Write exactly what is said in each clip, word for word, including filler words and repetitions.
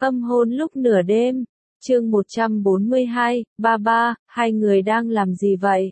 Âm hôn lúc nửa đêm, chương một trăm bốn mươi hai, ba ba, hai người đang làm gì vậy?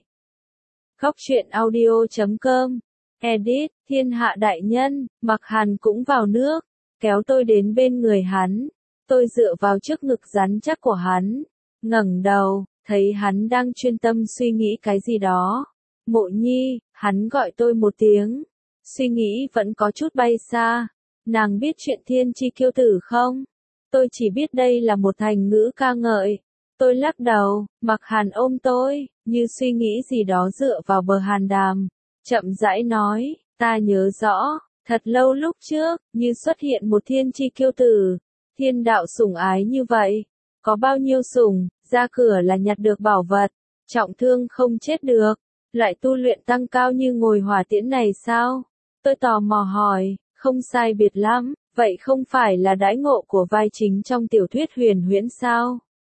Góc truyện audio chấm com, edit, thiên hạ đại nhân, Mặc Hàn cũng vào nước, kéo tôi đến bên người hắn, tôi dựa vào trước ngực rắn chắc của hắn, ngẩng đầu, thấy hắn đang chuyên tâm suy nghĩ cái gì đó. Mộ Nhi, hắn gọi tôi một tiếng, suy nghĩ vẫn có chút bay xa, nàng biết chuyện thiên chi kiêu tử không? Tôi chỉ biết đây là một thành ngữ ca ngợi. Tôi lắc đầu, Mặc Hàn ôm tôi, như suy nghĩ gì đó dựa vào bờ hàn đàm. Chậm rãi nói, ta nhớ rõ, thật lâu lúc trước, như xuất hiện một thiên chi kiêu tử. Thiên đạo sủng ái như vậy. Có bao nhiêu sủng, ra cửa là nhặt được bảo vật, trọng thương không chết được. Loại tu luyện tăng cao như ngồi hỏa tiễn này sao? Tôi tò mò hỏi, không sai biệt lắm. Vậy không phải là đãi ngộ của vai chính trong tiểu thuyết huyền huyễn sao?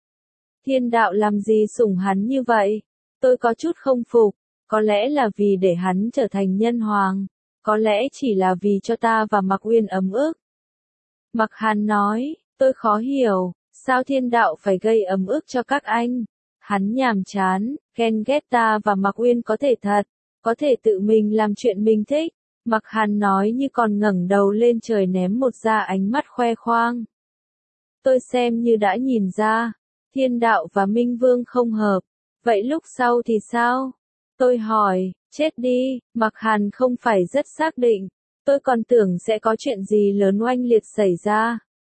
Thiên đạo làm gì sủng hắn như vậy? Tôi có chút không phục, có lẽ là vì để hắn trở thành nhân hoàng, có lẽ chỉ là vì cho ta và Mặc Uyên ấm ức. Mặc Hàn nói, tôi khó hiểu, sao thiên đạo phải gây ấm ức cho các anh? Hắn nhàm chán, ghen ghét ta và Mặc Uyên có thể thật, có thể tự mình làm chuyện mình thích. Mặc Hàn nói như còn ngẩng đầu lên trời ném một ra ánh mắt khoe khoang. Tôi xem như đã nhìn ra, thiên đạo và Minh Vương không hợp, vậy lúc sau thì sao? Tôi hỏi, chết đi, Mặc Hàn không phải rất xác định, tôi còn tưởng sẽ có chuyện gì lớn oanh liệt xảy ra.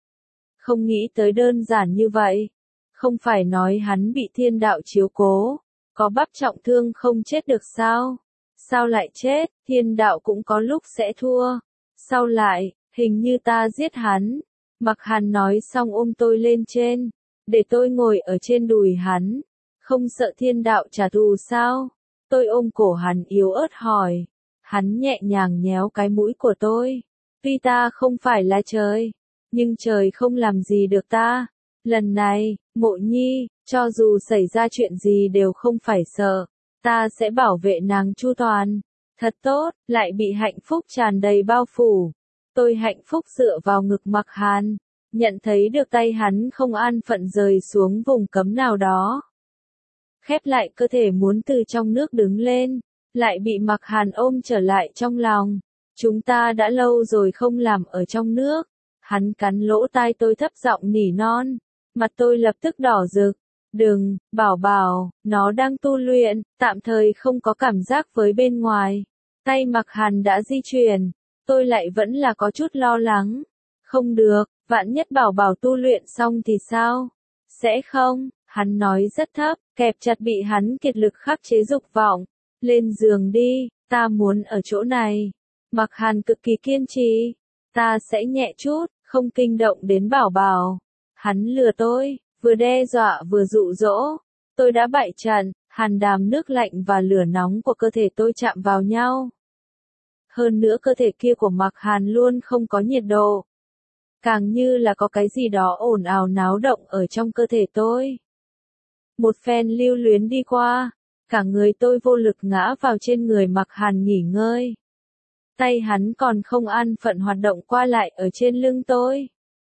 Không nghĩ tới đơn giản như vậy, không phải nói hắn bị thiên đạo chiếu cố, có bắp trọng thương không chết được sao? Sao lại chết, thiên đạo cũng có lúc sẽ thua. Sao lại, hình như ta giết hắn. Mặc Hàn nói xong ôm tôi lên trên, để tôi ngồi ở trên đùi hắn. Không sợ thiên đạo trả thù sao? Tôi ôm cổ hắn yếu ớt hỏi. Hắn nhẹ nhàng nhéo cái mũi của tôi. Tuy ta không phải là trời, nhưng trời không làm gì được ta. Lần này, Mộ Nhi, cho dù xảy ra chuyện gì đều không phải sợ. Ta sẽ bảo vệ nàng chu toàn. Thật tốt, lại bị hạnh phúc tràn đầy bao phủ. Tôi hạnh phúc dựa vào ngực Mặc Hàn, nhận thấy được tay hắn không an phận rời xuống vùng cấm nào đó. Khép lại cơ thể muốn từ trong nước đứng lên, lại bị Mặc Hàn ôm trở lại trong lòng. Chúng ta đã lâu rồi không làm ở trong nước. Hắn cắn lỗ tai tôi thấp giọng nỉ non. Mặt tôi lập tức đỏ rực. Đừng, bảo bảo, nó đang tu luyện, tạm thời không có cảm giác với bên ngoài. Tay Mặc Hàn đã di chuyển, tôi lại vẫn là có chút lo lắng. Không được, vạn nhất bảo bảo tu luyện xong thì sao? Sẽ không, hắn nói rất thấp, kẹp chặt bị hắn kiệt lực khắc chế dục vọng. Lên giường đi, ta muốn ở chỗ này. Mặc Hàn cực kỳ kiên trì, ta sẽ nhẹ chút, không kinh động đến bảo bảo. Hắn lừa tôi. Vừa đe dọa vừa dụ dỗ, tôi đã bại trận, hàn đàm nước lạnh và lửa nóng của cơ thể tôi chạm vào nhau. Hơn nữa cơ thể kia của Mặc Hàn luôn không có nhiệt độ. Càng như là có cái gì đó ồn ào náo động ở trong cơ thể tôi. Một phen lưu luyến đi qua, cả người tôi vô lực ngã vào trên người Mặc Hàn nghỉ ngơi. Tay hắn còn không an phận hoạt động qua lại ở trên lưng tôi.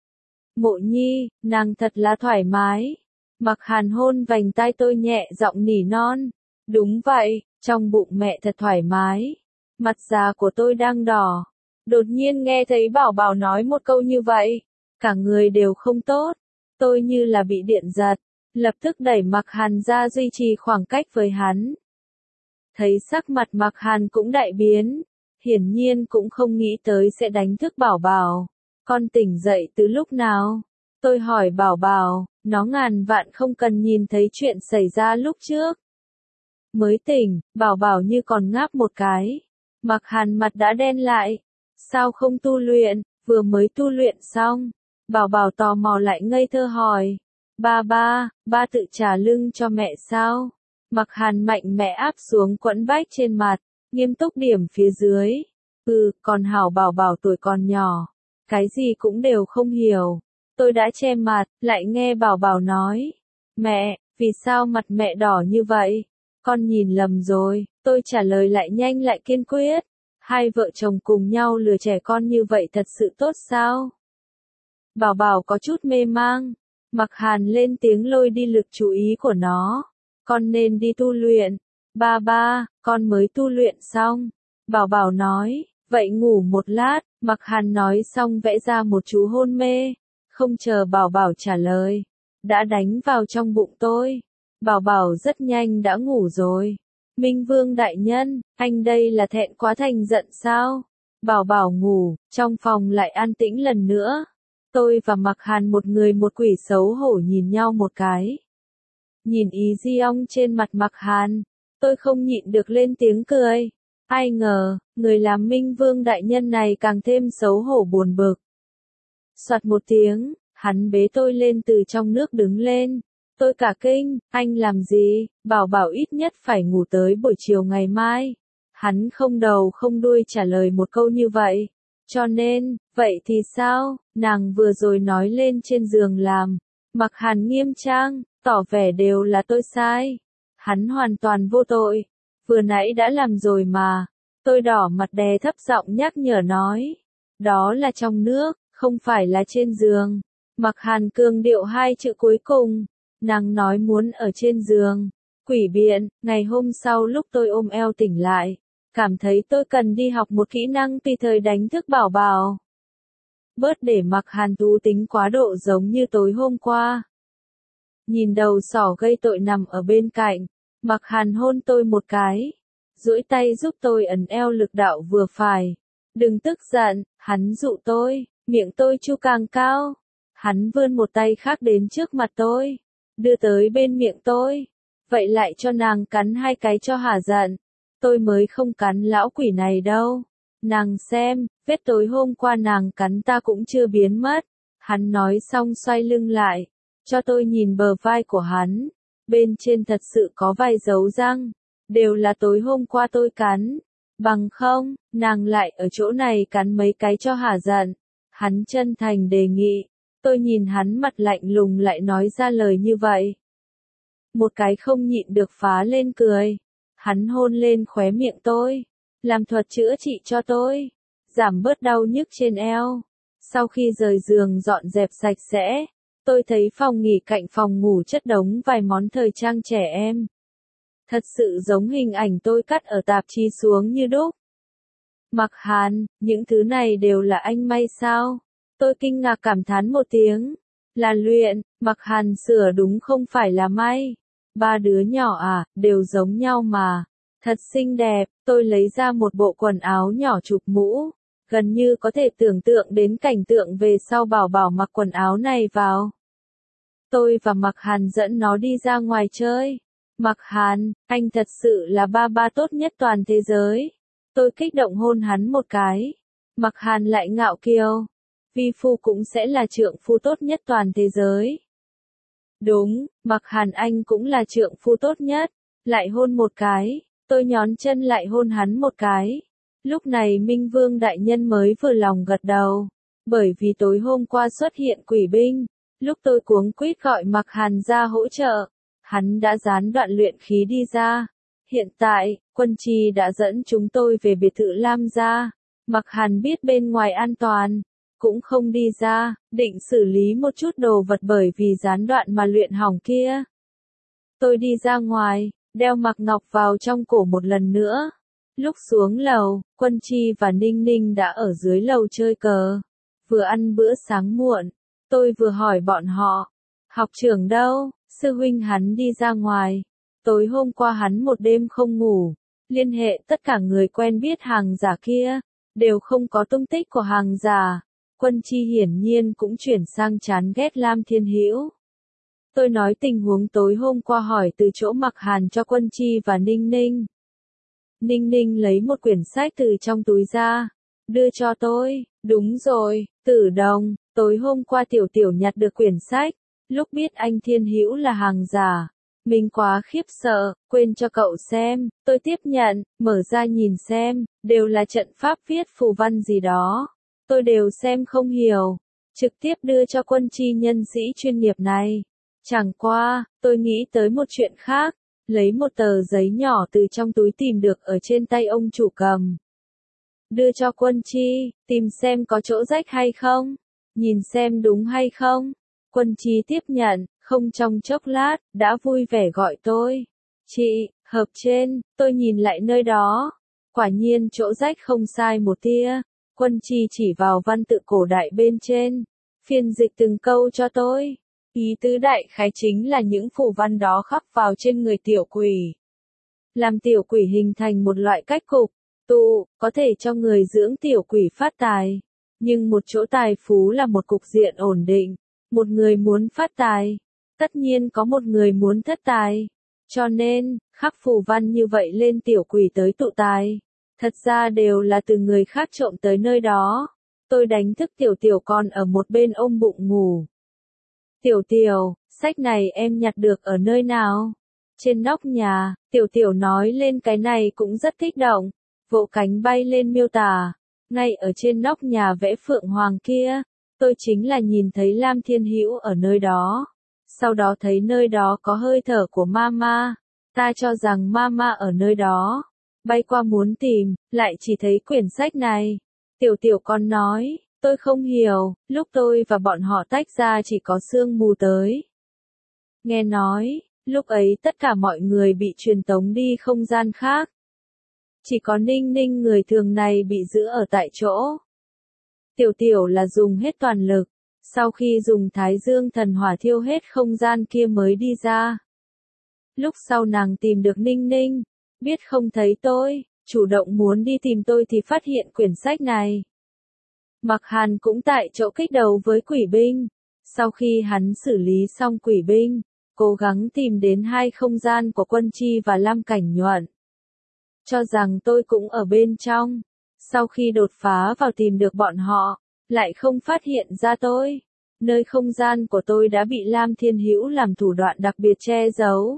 Mộ Nhi, nàng thật là thoải mái. Mặc Hàn hôn vành tai tôi nhẹ giọng nỉ non. Đúng vậy, trong bụng mẹ thật thoải mái. Mặt già của tôi đang đỏ. Đột nhiên nghe thấy bảo bảo nói một câu như vậy. Cả người đều không tốt. Tôi như là bị điện giật. Lập tức đẩy Mặc Hàn ra duy trì khoảng cách với hắn. Thấy sắc mặt Mặc Hàn cũng đại biến. Hiển nhiên cũng không nghĩ tới sẽ đánh thức bảo bảo. Con tỉnh dậy từ lúc nào? Tôi hỏi bảo bảo, nó ngàn vạn không cần nhìn thấy chuyện xảy ra lúc trước. Mới tỉnh, bảo bảo như còn ngáp một cái. Mặc Hàn mặt đã đen lại. Sao không tu luyện, vừa mới tu luyện xong. Bảo bảo tò mò lại ngây thơ hỏi. Ba ba, ba tự trả lưng cho mẹ sao? Mặc Hàn mạnh mẽ áp xuống quẫn bách trên mặt, nghiêm túc điểm phía dưới. Ừ, còn hảo bảo bảo tuổi còn nhỏ. Cái gì cũng đều không hiểu. Tôi đã che mặt, lại nghe bảo bảo nói. Mẹ, vì sao mặt mẹ đỏ như vậy? Con nhìn lầm rồi. Tôi trả lời lại nhanh lại kiên quyết. Hai vợ chồng cùng nhau lừa trẻ con như vậy thật sự tốt sao? Bảo Bảo có chút mê mang. Mặc Hàn lên tiếng lôi đi lực chú ý của nó. Con nên đi tu luyện. Ba ba, con mới tu luyện xong. Bảo Bảo nói, vậy ngủ một lát. Mặc Hàn nói xong vẽ ra một chú hôn mê. Không chờ Bảo Bảo trả lời. Đã đánh vào trong bụng tôi. Bảo Bảo rất nhanh đã ngủ rồi. Minh Vương đại nhân, anh đây là thẹn quá thành giận sao? Bảo Bảo ngủ, trong phòng lại an tĩnh lần nữa. Tôi và Mặc Hàn một người một quỷ xấu hổ nhìn nhau một cái. Nhìn ý di ong trên mặt Mặc Hàn, tôi không nhịn được lên tiếng cười. Ai ngờ, người làm Minh Vương đại nhân này càng thêm xấu hổ buồn bực. Soạt một tiếng, hắn bế tôi lên từ trong nước đứng lên. Tôi cả kinh, anh làm gì? Bảo Bảo ít nhất phải ngủ tới buổi chiều ngày mai. Hắn không đầu không đuôi trả lời một câu như vậy. Cho nên, vậy thì sao? Nàng vừa rồi nói lên trên giường làm. Mặc Hàn nghiêm trang, tỏ vẻ đều là tôi sai. Hắn hoàn toàn vô tội. Vừa nãy đã làm rồi mà. Tôi đỏ mặt đè thấp giọng nhắc nhở nói. Đó là trong nước, không phải là trên giường. Mặc Hàn cường điệu hai chữ cuối cùng. Nàng nói muốn ở trên giường. Quỷ biện, ngày hôm sau lúc tôi ôm eo tỉnh lại. Cảm thấy tôi cần đi học một kỹ năng tùy thời đánh thức Bảo Bảo. Bớt để Mặc Hàn tú tính quá độ giống như tối hôm qua. Nhìn đầu sỏ gây tội nằm ở bên cạnh. Mặc Hàn hôn tôi một cái. Duỗi tay giúp tôi ấn eo lực đạo vừa phải. Đừng tức giận, hắn dụ tôi, miệng tôi chu càng cao. Hắn vươn một tay khác đến trước mặt tôi. Đưa tới bên miệng tôi. Vậy lại cho nàng cắn hai cái cho hả giận. Tôi mới không cắn lão quỷ này đâu. Nàng xem, vết tối hôm qua nàng cắn ta cũng chưa biến mất. Hắn nói xong xoay lưng lại. Cho tôi nhìn bờ vai của hắn. Bên trên thật sự có vài dấu răng. Đều là tối hôm qua tôi cắn. Bằng không, nàng lại ở chỗ này cắn mấy cái cho hả giận. Hắn chân thành đề nghị. Tôi nhìn hắn mặt lạnh lùng lại nói ra lời như vậy. Một cái không nhịn được phá lên cười. Hắn hôn lên khóe miệng tôi. Làm thuật chữa trị cho tôi. Giảm bớt đau nhức trên eo. Sau khi rời giường dọn dẹp sạch sẽ. Tôi thấy phòng nghỉ cạnh phòng ngủ chất đống vài món thời trang trẻ em. Thật sự giống hình ảnh tôi cắt ở tạp chí xuống như đúc. Mặc Hàn, những thứ này đều là anh may sao? Tôi kinh ngạc cảm thán một tiếng. Là luyện, Mặc Hàn sửa đúng không phải là may. Ba đứa nhỏ à, đều giống nhau mà. Thật xinh đẹp, tôi lấy ra một bộ quần áo nhỏ chụp mũ. Gần như có thể tưởng tượng đến cảnh tượng về sau Bảo Bảo mặc quần áo này vào. Tôi và Mặc Hàn dẫn nó đi ra ngoài chơi. Mặc Hàn, anh thật sự là ba ba tốt nhất toàn thế giới. Tôi kích động hôn hắn một cái. Mặc Hàn lại ngạo kiều. Vi phu cũng sẽ là trượng phu tốt nhất toàn thế giới. Đúng, Mặc Hàn anh cũng là trượng phu tốt nhất. Lại hôn một cái. Tôi nhón chân lại hôn hắn một cái. Lúc này Minh Vương đại nhân mới vừa lòng gật đầu. Bởi vì tối hôm qua xuất hiện quỷ binh. Lúc tôi cuống quýt gọi Mặc Hàn ra hỗ trợ. Hắn đã gián đoạn luyện khí đi ra. Hiện tại, quân chi đã dẫn chúng tôi về biệt thự Lam gia. Mặc Hàn biết bên ngoài an toàn. Cũng không đi ra, định xử lý một chút đồ vật bởi vì gián đoạn mà luyện hỏng kia. Tôi đi ra ngoài, đeo mặc ngọc vào trong cổ một lần nữa. Lúc xuống lầu, Quân Chi và Ninh Ninh đã ở dưới lầu chơi cờ. Vừa ăn bữa sáng muộn, tôi vừa hỏi bọn họ. Học trưởng đâu? Sư huynh hắn đi ra ngoài. Tối hôm qua hắn một đêm không ngủ. Liên hệ tất cả người quen biết hàng giả kia. Đều không có tung tích của hàng giả. Quân Chi hiển nhiên cũng chuyển sang chán ghét Lam Thiên Hữu. Tôi nói tình huống tối hôm qua hỏi từ chỗ Mặc Hàn cho Quân Chi và Ninh Ninh. Ninh Ninh lấy một quyển sách từ trong túi ra. Đưa cho tôi. Đúng rồi, Tử Đồng. Tối hôm qua Tiểu Tiểu nhặt được quyển sách. Lúc biết anh Thiên Hữu là hàng giả. Mình quá khiếp sợ, quên cho cậu xem. Tôi tiếp nhận, mở ra nhìn xem. Đều là trận pháp viết phù văn gì đó. Tôi đều xem không hiểu. Trực tiếp đưa cho Quân Chi nhân sĩ chuyên nghiệp này. Chẳng qua, tôi nghĩ tới một chuyện khác. Lấy một tờ giấy nhỏ từ trong túi tìm được ở trên tay ông chủ cầm. Đưa cho Quân Chi, tìm xem có chỗ rách hay không. nhìn xem đúng hay không. Quân Chi tiếp nhận, không trong chốc lát, đã vui vẻ gọi tôi. Chị, hợp trên, tôi nhìn lại nơi đó. Quả nhiên chỗ rách không sai một tia. Quân Chi chỉ vào văn tự cổ đại bên trên. Phiên dịch từng câu cho tôi. Ý tứ đại khái chính là những phù văn đó khắc vào trên người tiểu quỷ. Làm tiểu quỷ hình thành một loại cách cục, tụ, có thể cho người dưỡng tiểu quỷ phát tài. Nhưng một chỗ tài phú là một cục diện ổn định. Một người muốn phát tài, tất nhiên có một người muốn thất tài. Cho nên, khắc phù văn như vậy lên tiểu quỷ tới tụ tài. Thật ra đều là từ người khác trộm tới nơi đó. Tôi đánh thức tiểu tiểu con ở một bên ôm bụng ngủ. Tiểu tiểu, sách này em nhặt được ở nơi nào? Trên nóc nhà, tiểu tiểu nói lên cái này cũng rất kích động. Vỗ cánh bay lên miêu tả. Ngay ở trên nóc nhà vẽ phượng hoàng kia, tôi chính là nhìn thấy Lam Thiên Hữu ở nơi đó. Sau đó thấy nơi đó có hơi thở của Mama. Ta cho rằng Mama ở nơi đó. Bay qua muốn tìm, lại chỉ thấy quyển sách này. Tiểu tiểu con nói, tôi không hiểu, lúc tôi và bọn họ tách ra chỉ có sương mù tới. Nghe nói, lúc ấy tất cả mọi người bị truyền tống đi không gian khác. Chỉ có Ninh Ninh người thường này bị giữ ở tại chỗ. Tiểu tiểu là dùng hết toàn lực, sau khi dùng Thái Dương thần hỏa thiêu hết không gian kia mới đi ra. Lúc sau nàng tìm được Ninh Ninh, biết không thấy tôi, chủ động muốn đi tìm tôi thì phát hiện quyển sách này. Mặc Hàn cũng tại chỗ kích đầu với quỷ binh. Sau khi hắn xử lý xong quỷ binh, cố gắng tìm đến hai không gian của Quân Chi và Lam Cảnh Nhuận. Cho rằng tôi cũng ở bên trong. Sau khi đột phá vào tìm được bọn họ, lại không phát hiện ra tôi. Nơi không gian của tôi đã bị Lam Thiên Hữu làm thủ đoạn đặc biệt che giấu.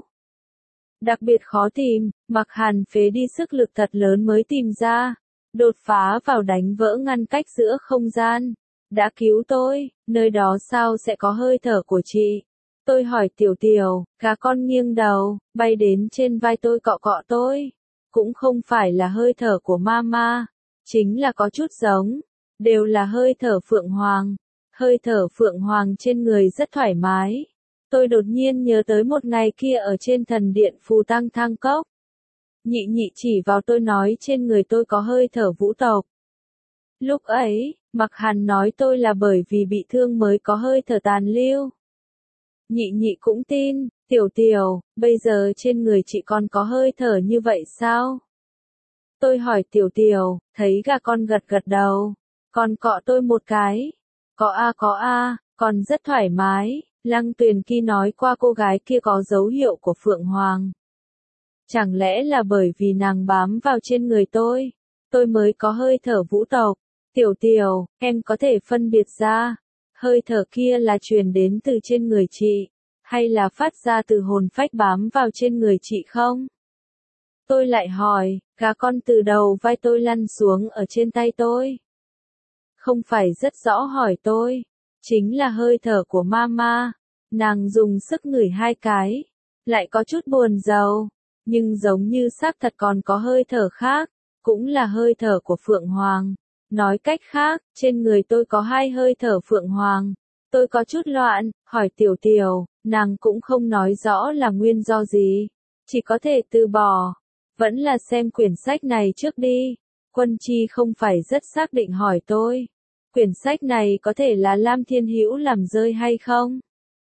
Đặc biệt khó tìm, Mặc Hàn phế đi sức lực thật lớn mới tìm ra. Đột phá vào đánh vỡ ngăn cách giữa không gian. Đã cứu tôi, nơi đó sao sẽ có hơi thở của chị? Tôi hỏi tiểu tiểu, cá con nghiêng đầu, bay đến trên vai tôi cọ cọ tôi. Cũng không phải là hơi thở của Mama, chính là có chút giống. Đều là hơi thở Phượng Hoàng. Hơi thở Phượng Hoàng trên người rất thoải mái. Tôi đột nhiên nhớ tới một ngày kia ở trên thần điện Phù Tăng Thang Cốc. Nhị nhị chỉ vào tôi nói trên người tôi có hơi thở vũ tộc. Lúc ấy, Mặc Hàn nói tôi là bởi vì bị thương mới có hơi thở tàn lưu. Nhị nhị cũng tin, tiểu tiểu, bây giờ trên người chị còn có hơi thở như vậy sao? Tôi hỏi tiểu tiểu, thấy gà con gật gật đầu. Con cọ tôi một cái. Có a có a, còn rất thoải mái. Lăng Tuyền Kỳ nói qua cô gái kia có dấu hiệu của Phượng Hoàng. Chẳng lẽ là bởi vì nàng bám vào trên người tôi, tôi mới có hơi thở vũ tộc. Tiểu tiểu, em có thể phân biệt ra, hơi thở kia là truyền đến từ trên người chị, hay là phát ra từ hồn phách bám vào trên người chị không? Tôi lại hỏi, cá con từ đầu vai tôi lăn xuống ở trên tay tôi. Không phải rất rõ hỏi tôi, chính là hơi thở của Mama. Nàng dùng sức ngửi hai cái, lại có chút buồn rầu, nhưng giống như xác thật còn có hơi thở khác, cũng là hơi thở của Phượng Hoàng. Nói cách khác, trên người tôi có hai hơi thở Phượng Hoàng. Tôi có chút loạn, hỏi tiểu tiểu, nàng cũng không nói rõ là nguyên do gì, chỉ có thể từ bỏ. Vẫn là xem quyển sách này trước đi. Quân Chi không phải rất xác định hỏi tôi, quyển sách này có thể là Lam Thiên Hữu làm rơi hay không?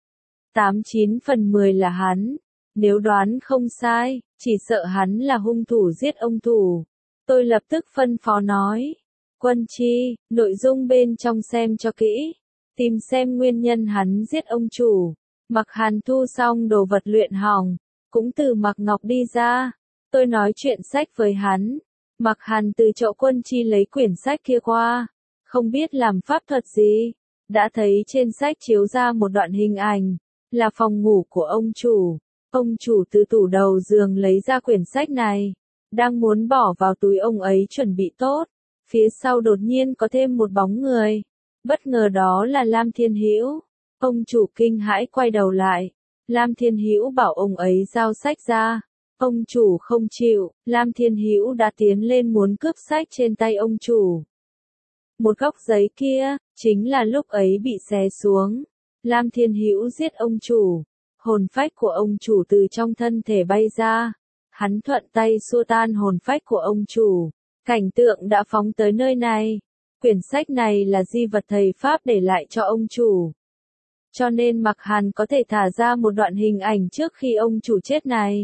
Tám chín phần mười là hắn. Nếu đoán không sai, chỉ sợ hắn là hung thủ giết ông thủ. Tôi lập tức phân phó nói. Quân Chi, nội dung bên trong xem cho kỹ. Tìm xem nguyên nhân hắn giết ông chủ. Mặc Hàn thu xong đồ vật luyện hỏng. Cũng từ Mặc Ngọc đi ra. Tôi nói chuyện sách với hắn. Mặc Hàn từ chỗ Quân Chi lấy quyển sách kia qua. Không biết làm pháp thuật gì. Đã thấy trên sách chiếu ra một đoạn hình ảnh. Là phòng ngủ của ông chủ. Ông chủ từ tủ đầu giường lấy ra quyển sách này. Đang muốn bỏ vào túi ông ấy chuẩn bị tốt. Phía sau đột nhiên có thêm một bóng người. Bất ngờ đó là Lam Thiên Hữu. Ông chủ kinh hãi quay đầu lại. Lam Thiên Hữu bảo ông ấy giao sách ra. Ông chủ không chịu. Lam Thiên Hữu đã tiến lên muốn cướp sách trên tay ông chủ. Một góc giấy kia, Chính là lúc ấy bị xé xuống. Lam Thiên Hữu giết ông chủ. Hồn phách của ông chủ từ trong thân thể bay ra. Hắn thuận tay xua tan hồn phách của ông chủ. Cảnh tượng đã phóng tới nơi này. Quyển sách này là di vật thầy Pháp để lại cho ông chủ. Cho nên Mạc Hàn có thể thả ra một đoạn hình ảnh trước khi ông chủ chết này.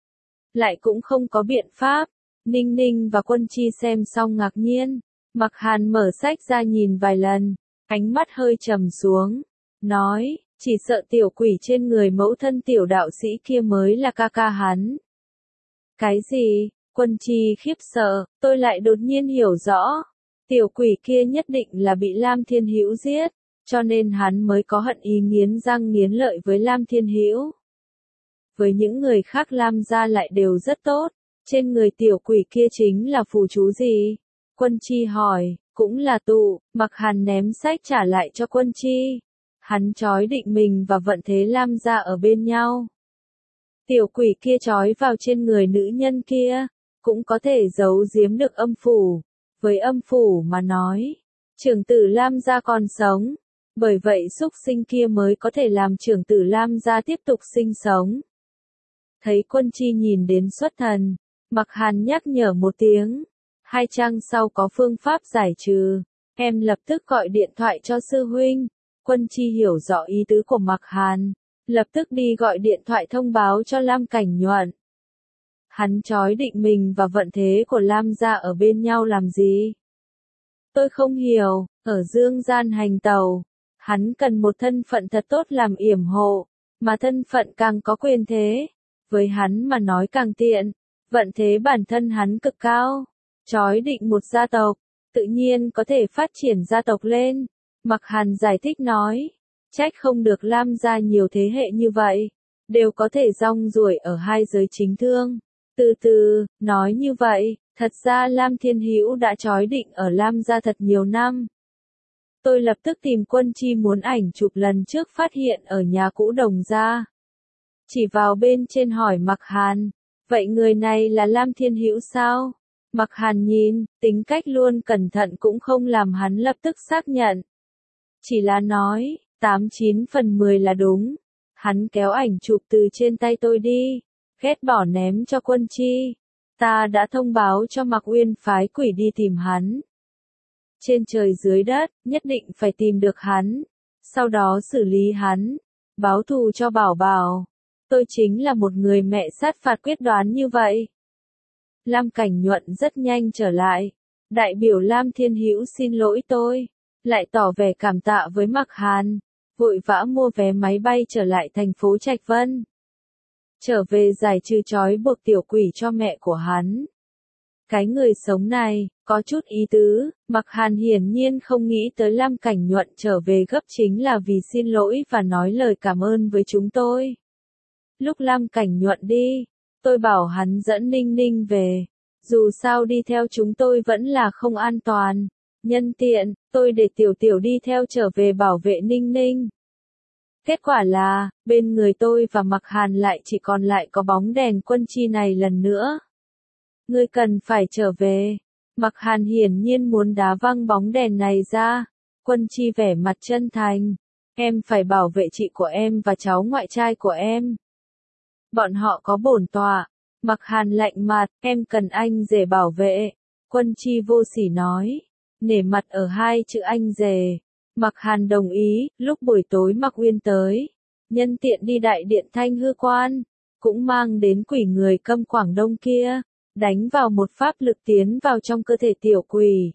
Lại cũng không có biện pháp. Ninh Ninh và Quân Chi xem xong ngạc nhiên. Mạc Hàn mở sách ra nhìn vài lần. Ánh mắt hơi trầm xuống. Nói, chỉ sợ tiểu quỷ trên người mẫu thân tiểu đạo sĩ kia mới là ca ca hắn. Cái gì? Quân Chi khiếp sợ, tôi lại đột nhiên hiểu rõ. Tiểu quỷ kia nhất định là bị Lam Thiên Hữu giết, cho nên hắn mới có hận ý nghiến răng nghiến lợi với Lam Thiên Hữu. Với những người khác Lam gia lại đều rất tốt, trên người tiểu quỷ kia chính là phù chú gì? Quân Chi hỏi, cũng là tụ, Mạc Hàn ném sách trả lại cho Quân Chi. Hắn trói định mình và vận thế Lam gia ở bên nhau. Tiểu quỷ kia trói vào trên người nữ nhân kia, cũng có thể giấu giếm được âm phủ. Với âm phủ mà nói, trưởng tử Lam gia còn sống, bởi vậy xúc sinh kia mới có thể làm trưởng tử Lam gia tiếp tục sinh sống. Thấy Quân Chi nhìn đến xuất thần, Mạc Hàn nhắc nhở một tiếng, hai trang sau có phương pháp giải trừ, em lập tức gọi điện thoại cho sư huynh. Quân Chi hiểu rõ ý tứ của Mạc Hàn, lập tức đi gọi điện thoại thông báo cho Lam Cảnh Nhuận. Hắn trói định mình và vận thế của Lam gia ở bên nhau làm gì? Tôi không hiểu, ở dương gian hành tàu, hắn cần một thân phận thật tốt làm yểm hộ, mà thân phận càng có quyền thế, với hắn mà nói càng tiện, vận thế bản thân hắn cực cao, trói định một gia tộc, tự nhiên có thể phát triển gia tộc lên. Mạc Hàn giải thích nói, trách không được Lam gia nhiều thế hệ như vậy, đều có thể rong ruổi ở hai giới chính thương. Từ từ, nói như vậy, thật ra Lam Thiên Hữu đã trói định ở Lam gia thật nhiều năm. Tôi lập tức tìm Quân Chi muốn ảnh chụp lần trước phát hiện ở nhà cũ Đồng gia. Chỉ vào bên trên hỏi Mạc Hàn, vậy người này là Lam Thiên Hữu sao? Mạc Hàn nhìn, tính cách luôn cẩn thận cũng không làm hắn lập tức xác nhận. Chỉ là nói, tám chín phần mười là đúng. Hắn kéo ảnh chụp từ trên tay tôi đi, ghét bỏ ném cho Quân Chi. Ta đã thông báo cho Mạc Uyên phái quỷ đi tìm hắn. Trên trời dưới đất, nhất định phải tìm được hắn. Sau đó xử lý hắn, báo thù cho Bảo Bảo. Tôi chính là một người mẹ sát phạt quyết đoán như vậy. Lam Cảnh Nhuận rất nhanh trở lại. Đại biểu Lam Thiên Hữu xin lỗi tôi, lại tỏ vẻ cảm tạ với Mạc Hàn, vội vã mua vé máy bay trở lại thành phố Trạch Vân. Trở về giải trừ trói buộc tiểu quỷ cho mẹ của hắn. Cái người sống này, có chút ý tứ, Mạc Hàn hiển nhiên không nghĩ tới Lam Cảnh Nhuận trở về gấp chính là vì xin lỗi và nói lời cảm ơn với chúng tôi. Lúc Lam Cảnh Nhuận đi, tôi bảo hắn dẫn Ninh Ninh về, dù sao đi theo chúng tôi vẫn là không an toàn. Nhân tiện, tôi để Tiểu Tiểu đi theo trở về bảo vệ Ninh Ninh. Kết quả là, bên người tôi và Mạc Hàn lại chỉ còn lại có bóng đèn Quân Chi này lần nữa. Ngươi cần phải trở về. Mạc Hàn hiển nhiên muốn đá văng bóng đèn này ra. Quân Chi vẻ mặt chân thành. Em phải bảo vệ chị của em và cháu ngoại trai của em. Bọn họ có bổn tọa. Mạc Hàn lạnh mặt, em cần anh rể bảo vệ. Quân Chi vô sỉ nói. Nể mặt ở hai chữ anh rể. Mạc Hàn đồng ý, lúc buổi tối Mạc Uyên tới. Nhân tiện đi đại điện Thanh Hư Quan. Cũng mang đến quỷ người câm Quảng Đông kia. Đánh vào một pháp lực tiến vào trong cơ thể tiểu quỷ.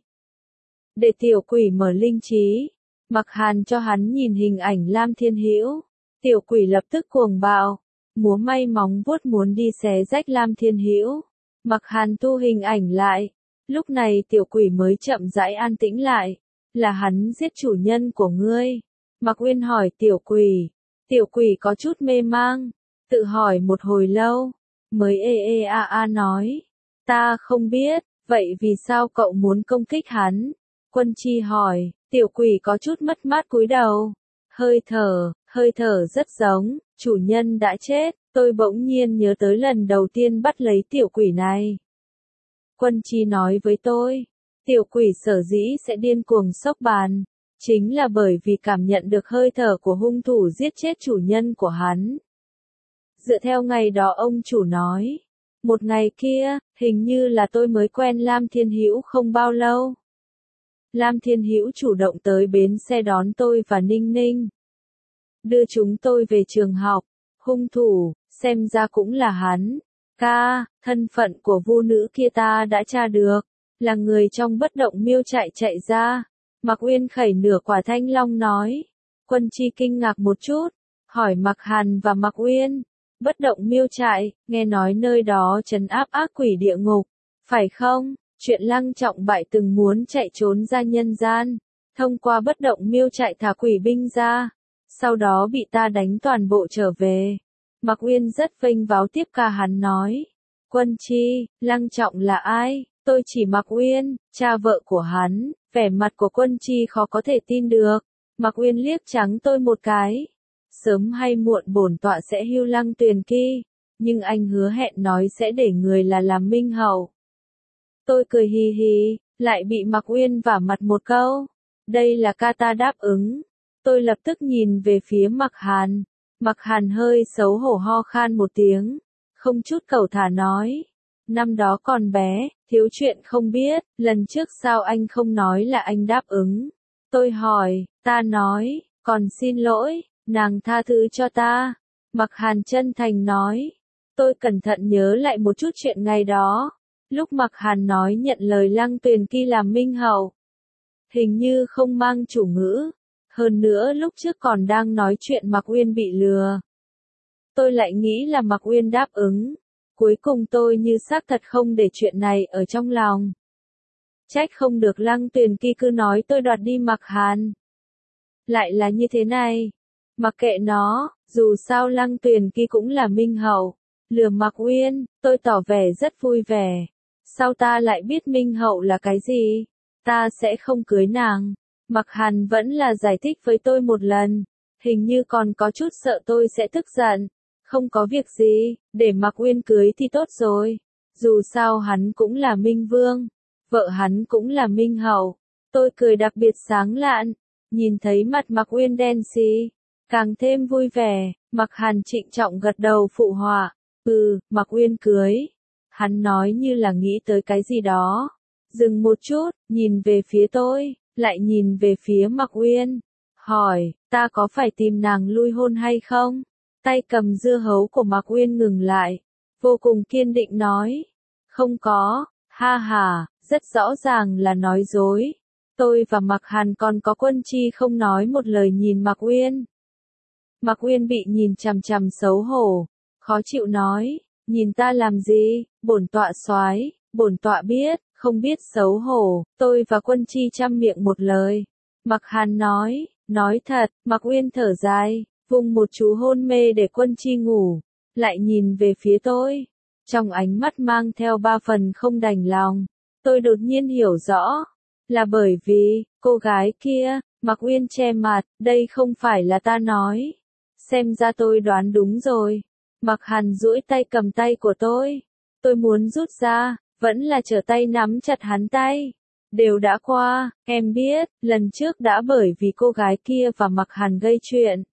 Để tiểu quỷ mở linh trí. Mạc Hàn cho hắn nhìn hình ảnh Lam Thiên Hữu. Tiểu quỷ lập tức cuồng bạo. Múa may móng vuốt muốn đi xé rách Lam Thiên Hữu. Mạc Hàn thu hình ảnh lại. Lúc này tiểu quỷ mới chậm rãi an tĩnh lại. Là hắn giết chủ nhân của ngươi. Mạc Uyên hỏi tiểu quỷ. Tiểu quỷ có chút mê mang. Tự hỏi một hồi lâu. Mới ê ê a a nói. Ta không biết, vậy vì sao cậu muốn công kích hắn? Quân Chi hỏi. Tiểu quỷ có chút mất mát cúi đầu. Hơi thở, hơi thở rất giống. Chủ nhân đã chết. Tôi bỗng nhiên nhớ tới lần đầu tiên bắt lấy tiểu quỷ này. Quân Chi nói với tôi. Tiểu quỷ sở dĩ sẽ điên cuồng xốc bàn. chính là bởi vì cảm nhận được hơi thở của hung thủ giết chết chủ nhân của hắn. Dựa theo ngày đó ông chủ nói, một ngày kia, hình như là tôi mới quen Lam Thiên Hữu không bao lâu. Lam Thiên Hữu chủ động tới bến xe đón tôi và Ninh Ninh, đưa chúng tôi về trường học. Hung thủ, xem ra cũng là hắn. Ca, thân phận của vu nữ kia ta đã tra được, là người trong bất động miêu trại chạy ra. Mạc Uyên khẩy nửa quả thanh long nói. Quân Chi kinh ngạc một chút, hỏi Mạc Hàn và Mạc Uyên. Bất động miêu trại, nghe nói nơi đó trấn áp ác quỷ địa ngục, phải không? Chuyện Lăng Trọng Bại từng muốn chạy trốn ra nhân gian, thông qua bất động miêu trại thả quỷ binh ra, sau đó bị ta đánh toàn bộ trở về. Mạc Uyên rất vênh váo tiếp ca hắn nói. Quân Chi, Lăng Trọng là ai? Tôi chỉ Mạc Uyên, cha vợ của hắn. Vẻ mặt của Quân Chi khó có thể tin được. Mạc Uyên liếc trắng tôi một cái. Sớm hay muộn bổn tọa sẽ hưu Lăng Tuyền Kỳ, nhưng anh hứa hẹn nói sẽ để người là làm minh hậu. Tôi cười hì hì, lại bị Mạc Uyên vả mặt một câu. Đây là ca ta đáp ứng. Tôi lập tức nhìn về phía Mạc Hàn. Mạc Hàn hơi xấu hổ ho khan một tiếng, không chút cẩu thả nói. Năm đó còn bé, thiếu chuyện không biết, lần trước sao anh không nói là anh đáp ứng. Tôi hỏi, ta nói, còn xin lỗi, nàng tha thứ cho ta. Mạc Hàn chân thành nói. Tôi cẩn thận nhớ lại một chút chuyện ngày đó. Lúc Mạc Hàn nói nhận lời Lăng Tuyền Kỳ làm minh hậu, hình như không mang chủ ngữ. Hơn nữa lúc trước còn đang nói chuyện Mạc Uyên bị lừa. Tôi lại nghĩ là Mạc Uyên đáp ứng. Cuối cùng tôi như xác thật không để chuyện này ở trong lòng. Trách không được Lăng Tuyền Kỳ cứ nói tôi đoạt đi Mạc Hàn. Lại là như thế này. Mặc kệ nó, dù sao Lăng Tuyền Kỳ cũng là minh hậu. Lừa Mạc Uyên, tôi tỏ vẻ rất vui vẻ. Sao ta lại biết minh hậu là cái gì? Ta sẽ không cưới nàng. Mạc Hàn vẫn là giải thích với tôi một lần. Hình như còn có chút sợ tôi sẽ tức giận. Không có việc gì, để Mạc Uyên cưới thì tốt rồi. Dù sao hắn cũng là minh vương. Vợ hắn cũng là minh hậu. Tôi cười đặc biệt sáng lạn. Nhìn thấy mặt Mạc Uyên đen xì, càng thêm vui vẻ. Mạc Hàn trịnh trọng gật đầu phụ họa. Ừ, Mạc Uyên cưới. Hắn nói như là nghĩ tới cái gì đó. Dừng một chút, nhìn về phía tôi, lại nhìn về phía Mạc Uyên. Hỏi, ta có phải tìm nàng lui hôn hay không? Tay cầm dưa hấu của Mạc Uyên ngừng lại. Vô cùng kiên định nói. Không có, ha ha, rất rõ ràng là nói dối. Tôi và Mạc Hàn còn có Quân Chi không nói một lời nhìn Mạc Uyên. Mạc Uyên bị nhìn chằm chằm xấu hổ, khó chịu nói. Nhìn ta làm gì, bổn tọa soái, bổn tọa biết, không biết xấu hổ. Tôi và Quân Chi chăm miệng một lời. Mạc Hàn nói, nói thật. Mạc Uyên thở dài, vùng một chú hôn mê để Quân Chi ngủ, lại nhìn về phía tôi, trong ánh mắt mang theo ba phần không đành lòng. Tôi đột nhiên hiểu rõ, là bởi vì cô gái kia. Mạc Uyên che mặt, đây không phải là ta nói. Xem ra tôi đoán đúng rồi. Mạc Hàn duỗi tay cầm tay của tôi. Tôi muốn rút ra, vẫn là trở tay nắm chặt hắn tay. Đều đã qua, em biết, lần trước đã bởi vì cô gái kia và Mạc Hàn gây chuyện.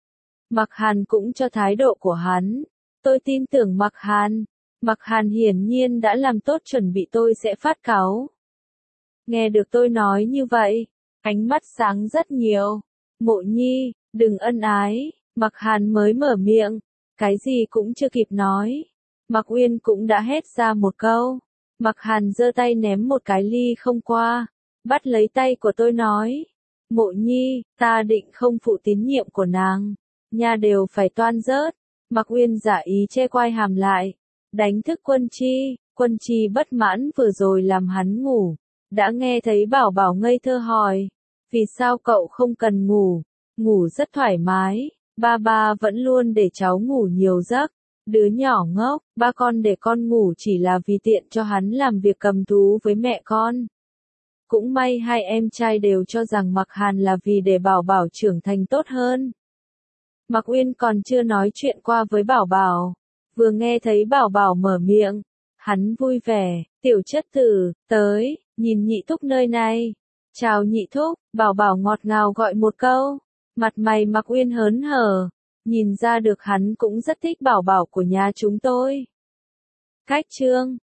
Mạc Hàn cũng cho thái độ của hắn. Tôi tin tưởng Mạc Hàn. Mạc Hàn hiển nhiên đã làm tốt chuẩn bị tôi sẽ phát cáu. Nghe được tôi nói như vậy, ánh mắt sáng rất nhiều. Mộ Nhi, đừng ân ái. Mạc Hàn mới mở miệng, cái gì cũng chưa kịp nói. Mạc Uyên cũng đã hét ra một câu. Mạc Hàn giơ tay ném một cái ly không qua, bắt lấy tay của tôi nói. Mộ Nhi, ta định không phụ tín nhiệm của nàng. Nha đều phải toan rớt. Mạc Uyên giả ý che quai hàm lại, đánh thức Quân Chi. Quân Chi bất mãn vừa rồi làm hắn ngủ. Đã nghe thấy Bảo Bảo ngây thơ hỏi. Vì sao cậu không cần ngủ? Ngủ rất thoải mái. Ba ba vẫn luôn để cháu ngủ nhiều giấc. Đứa nhỏ ngốc, ba con để con ngủ chỉ là vì tiện cho hắn làm việc cầm thú với mẹ con. Cũng may hai em trai đều cho rằng Mạc Hàn là vì để Bảo Bảo trưởng thành tốt hơn. Mạc Uyên còn chưa nói chuyện qua với Bảo Bảo. Vừa nghe thấy Bảo Bảo mở miệng, hắn vui vẻ. Tiểu chất tử, tới, nhìn nhị thúc nơi này. Chào nhị thúc, Bảo Bảo ngọt ngào gọi một câu. Mặt mày Mạc Uyên hớn hở, nhìn ra được hắn cũng rất thích Bảo Bảo của nhà chúng tôi. Khách trương,